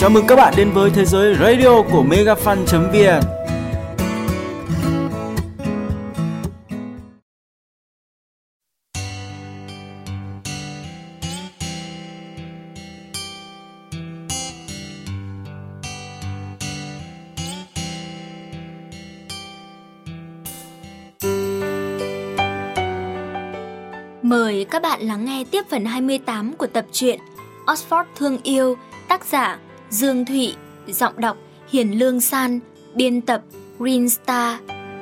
Chào mừng các bạn đến với thế giới radio của megafan.vn. Mời các bạn lắng nghe tiếp phần 28 của tập truyện Oxford Thương Yêu, tác giả Dương Thụy, giọng đọc Hiền Lương San, biên tập Green Star.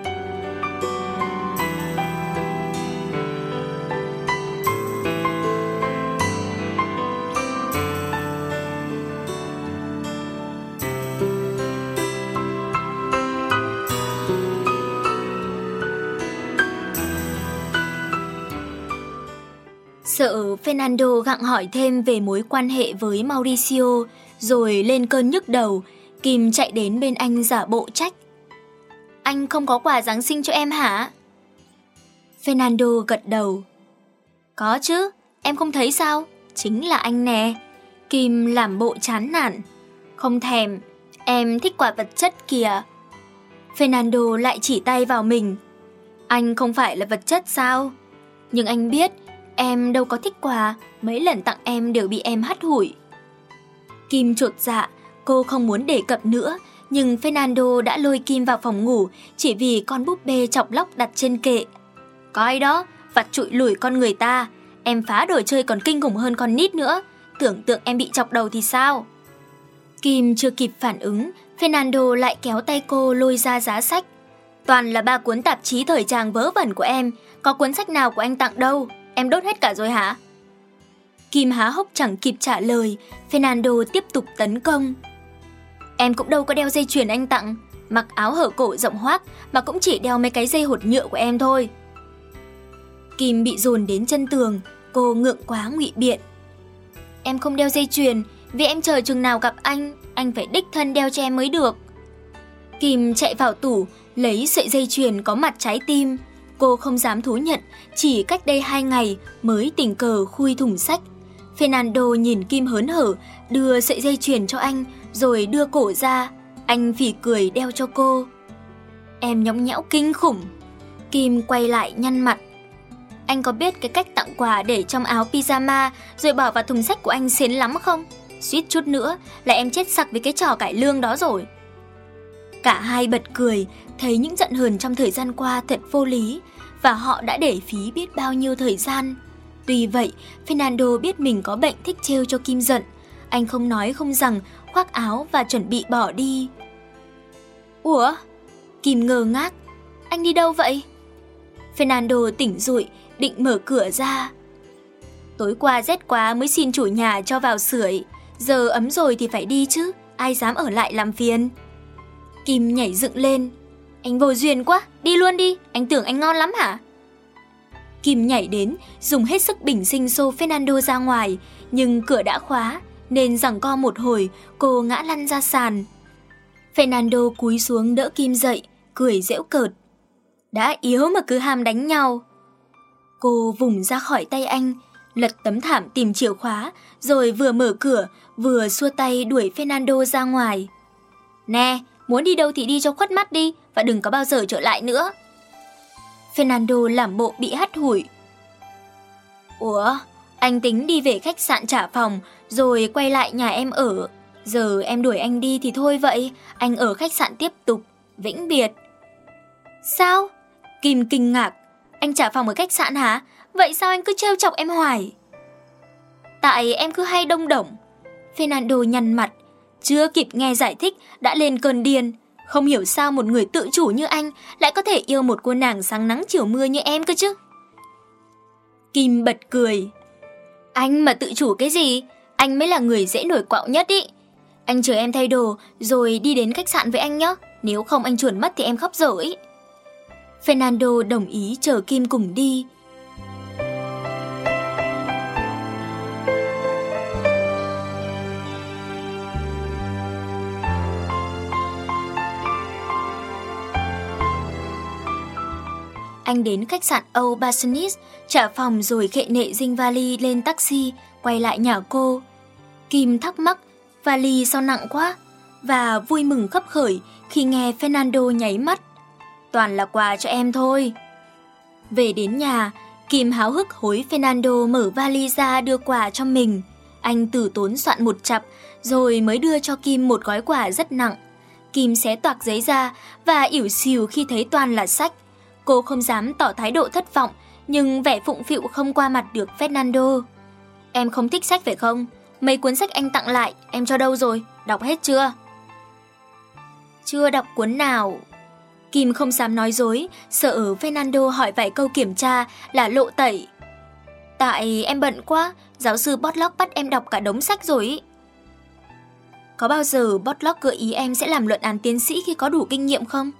Sợ Fernando gặng hỏi thêm về mối quan hệ với Mauricio, rồi lên cơn nhức đầu, Kim chạy đến bên anh giả bộ trách. Anh không có quà Giáng sinh cho em hả? Fernando gật đầu. Có chứ, em không thấy sao? Chính là anh nè. Kim làm bộ chán nản. Không thèm, em thích quà vật chất kìa. Fernando lại chỉ tay vào mình. Anh không phải là vật chất sao? Nhưng anh biết em đâu có thích quà, mấy lần tặng em đều bị em hắt hủi. Kim chột dạ, cô không muốn đề cập nữa, nhưng Fernando đã lôi Kim vào phòng ngủ chỉ vì con búp bê chọc lóc đặt trên kệ. Coi đó, vặt trụi lủi con người ta, em phá đồ chơi còn kinh khủng hơn con nít nữa, tưởng tượng em bị chọc đầu thì sao? Kim chưa kịp phản ứng, Fernando lại kéo tay cô lôi ra giá sách. Toàn là 3 cuốn tạp chí thời trang vớ vẩn của em, có cuốn sách nào của anh tặng đâu, em đốt hết cả rồi hả? Kim há hốc chẳng kịp trả lời, Fernando tiếp tục tấn công. Em cũng đâu có đeo dây chuyền anh tặng, mặc áo hở cổ rộng hoác mà cũng chỉ đeo mấy cái dây hột nhựa của em thôi. Kim bị dồn đến chân tường, cô ngượng quá ngụy biện. Em không đeo dây chuyền, vì em chờ chừng nào gặp anh phải đích thân đeo cho em mới được. Kim chạy vào tủ, lấy sợi dây chuyền có mặt trái tim. Cô không dám thú nhận, chỉ cách đây 2 ngày mới tình cờ khui thùng sách. Fernando nhìn Kim hớn hở, đưa sợi dây chuyền cho anh, rồi đưa cổ ra. Anh phỉ cười đeo cho cô. Em nhõng nhẽo kinh khủng. Kim quay lại nhăn mặt. Anh có biết cái cách tặng quà để trong áo pyjama rồi bỏ vào thùng sách của anh xến lắm không? Suýt chút nữa là em chết sặc với cái trò cải lương đó rồi. Cả hai bật cười, thấy những giận hờn trong thời gian qua thật vô lý, và họ đã để phí biết bao nhiêu thời gian. Tuy vậy, Fernando biết mình có bệnh thích trêu cho Kim giận. Anh không nói không rằng, khoác áo và chuẩn bị bỏ đi. Ủa? Kim ngơ ngác. Anh đi đâu vậy? Fernando tỉnh dụi, định mở cửa ra. Tối qua rét quá mới xin chủ nhà cho vào sưởi. Giờ ấm rồi thì phải đi chứ, ai dám ở lại làm phiền. Kim nhảy dựng lên. Anh vô duyên quá, đi luôn đi, anh tưởng anh ngon lắm hả? Kim nhảy đến, dùng hết sức bình sinh xô Fernando ra ngoài, nhưng cửa đã khóa, nên giằng co một hồi, cô ngã lăn ra sàn. Fernando cúi xuống đỡ Kim dậy, cười giễu cợt. Đã yếu mà cứ ham đánh nhau. Cô vùng ra khỏi tay anh, lật tấm thảm tìm chìa khóa, rồi vừa mở cửa, vừa xua tay đuổi Fernando ra ngoài. Nè, muốn đi đâu thì đi cho khuất mắt đi, và đừng có bao giờ trở lại nữa. Fernando làm bộ bị hắt hủi. Ủa, anh tính đi về khách sạn trả phòng, rồi quay lại nhà em ở. Giờ em đuổi anh đi thì thôi vậy, anh ở khách sạn tiếp tục, vĩnh biệt. Sao? Kim kinh ngạc. Anh trả phòng ở khách sạn hả? Vậy sao anh cứ trêu chọc em hoài? Tại em cứ hay đông đổng. Fernando nhăn mặt. Chưa kịp nghe giải thích đã lên cơn điên. Không hiểu sao một người tự chủ như anh lại có thể yêu một cô nàng sáng nắng chiều mưa như em cơ chứ. Kim bật cười. Anh mà tự chủ cái gì? Anh mới là người dễ nổi quạo nhất ý. Anh chờ em thay đồ rồi đi đến khách sạn với anh nhé. Nếu không anh chuồn mất thì em khóc dở ý. Fernando đồng ý chờ Kim cùng đi. Anh đến khách sạn Âu Bassanis, trả phòng rồi khệ nệ dinh vali lên taxi, quay lại nhà cô. Kim thắc mắc, vali sao nặng quá, và vui mừng khấp khởi khi nghe Fernando nháy mắt. Toàn là quà cho em thôi. Về đến nhà, Kim háo hức hối Fernando mở vali ra đưa quà cho mình. Anh từ tốn soạn một chặp, rồi mới đưa cho Kim một gói quà rất nặng. Kim xé toạc giấy ra và ỉu xìu khi thấy toàn là sách. Cô không dám tỏ thái độ thất vọng, nhưng vẻ phụng phịu không qua mặt được Fernando. Em không thích sách phải không? Mấy cuốn sách anh tặng lại, em cho đâu rồi? Đọc hết chưa? Chưa đọc cuốn nào. Kim không dám nói dối, sợ Fernando hỏi vài câu kiểm tra là lộ tẩy. Tại em bận quá, giáo sư Botlock bắt em đọc cả đống sách rồi ý. Có bao giờ Botlock gợi ý em sẽ làm luận án tiến sĩ khi có đủ kinh nghiệm không?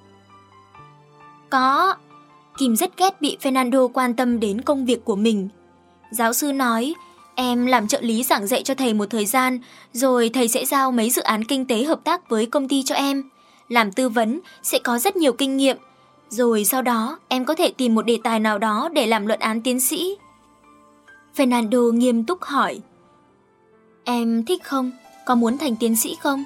Có. Kim rất ghét bị Fernando quan tâm đến công việc của mình. Giáo sư nói, em làm trợ lý giảng dạy cho thầy một thời gian, rồi thầy sẽ giao mấy dự án kinh tế hợp tác với công ty cho em. Làm tư vấn sẽ có rất nhiều kinh nghiệm, rồi sau đó em có thể tìm một đề tài nào đó để làm luận án tiến sĩ. Fernando nghiêm túc hỏi, em thích không? Có muốn thành tiến sĩ không?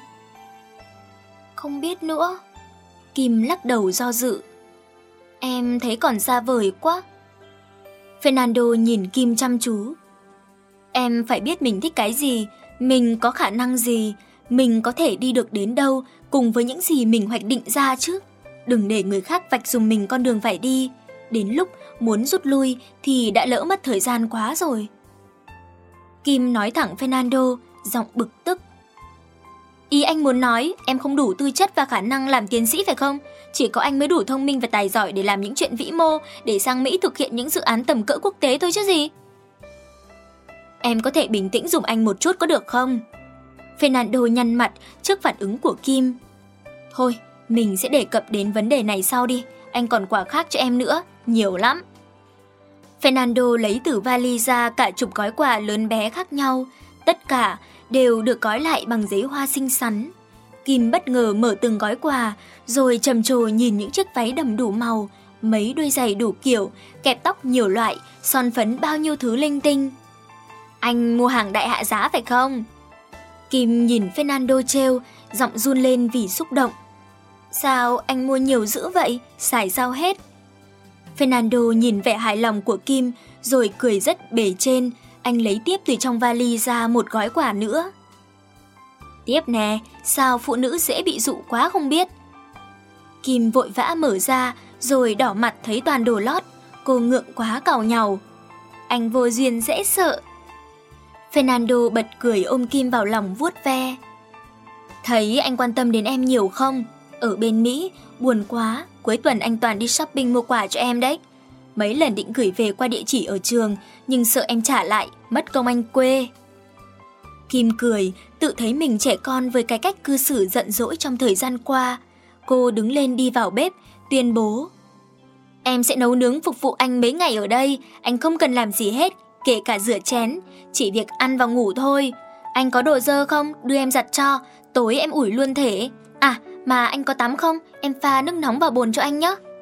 Không biết nữa. Kim lắc đầu do dự. Em thấy còn xa vời quá. Fernando nhìn Kim chăm chú. Em phải biết mình thích cái gì, mình có khả năng gì, mình có thể đi được đến đâu cùng với những gì mình hoạch định ra chứ. Đừng để người khác vạch giùm mình con đường phải đi. Đến lúc muốn rút lui thì đã lỡ mất thời gian quá rồi. Kim nói thẳng Fernando, giọng bực tức. Ý anh muốn nói em không đủ tư chất và khả năng làm tiến sĩ phải không? Chỉ có anh mới đủ thông minh và tài giỏi để làm những chuyện vĩ mô, để sang Mỹ thực hiện những dự án tầm cỡ quốc tế thôi chứ gì. Em có thể bình tĩnh giùm anh một chút có được không? Fernando nhăn mặt trước phản ứng của Kim. Thôi, mình sẽ đề cập đến vấn đề này sau đi. Anh còn quà khác cho em nữa, nhiều lắm. Fernando lấy từ vali ra cả chục gói quà lớn bé khác nhau. Tất cả đều được gói lại bằng giấy hoa xinh xắn. Kim bất ngờ mở từng gói quà, rồi trầm trồ nhìn những chiếc váy đầm đủ màu, mấy đôi giày đủ kiểu, kẹp tóc nhiều loại, son phấn bao nhiêu thứ linh tinh. Anh mua hàng đại hạ giá phải không? Kim nhìn Fernando trêu, giọng run lên vì xúc động. Sao anh mua nhiều dữ vậy? Xài sao hết? Fernando nhìn vẻ hài lòng của Kim, rồi cười rất bề trên. Anh lấy tiếp từ trong vali ra một gói quà nữa. Tiếp nè, sao phụ nữ dễ bị dụ quá không biết. Kim vội vã mở ra, rồi đỏ mặt thấy toàn đồ lót. Cô ngượng quá càu nhàu. Anh vô duyên dễ sợ. Fernando bật cười ôm Kim vào lòng vuốt ve. Thấy anh quan tâm đến em nhiều không? Ở bên Mỹ, buồn quá, cuối tuần anh toàn đi shopping mua quà cho em đấy. Mấy lần định gửi về qua địa chỉ ở trường, nhưng sợ em trả lại, mất công anh quê. Kim cười, tự thấy mình trẻ con với cái cách cư xử giận dỗi trong thời gian qua. Cô đứng lên đi vào bếp, tuyên bố. Em sẽ nấu nướng phục vụ anh mấy ngày ở đây, anh không cần làm gì hết, kể cả rửa chén, chỉ việc ăn và ngủ thôi. Anh có đồ dơ không? Đưa em giặt cho, tối em ủi luôn thể. À, mà anh có tắm không? Em pha nước nóng vào bồn cho anh nhé.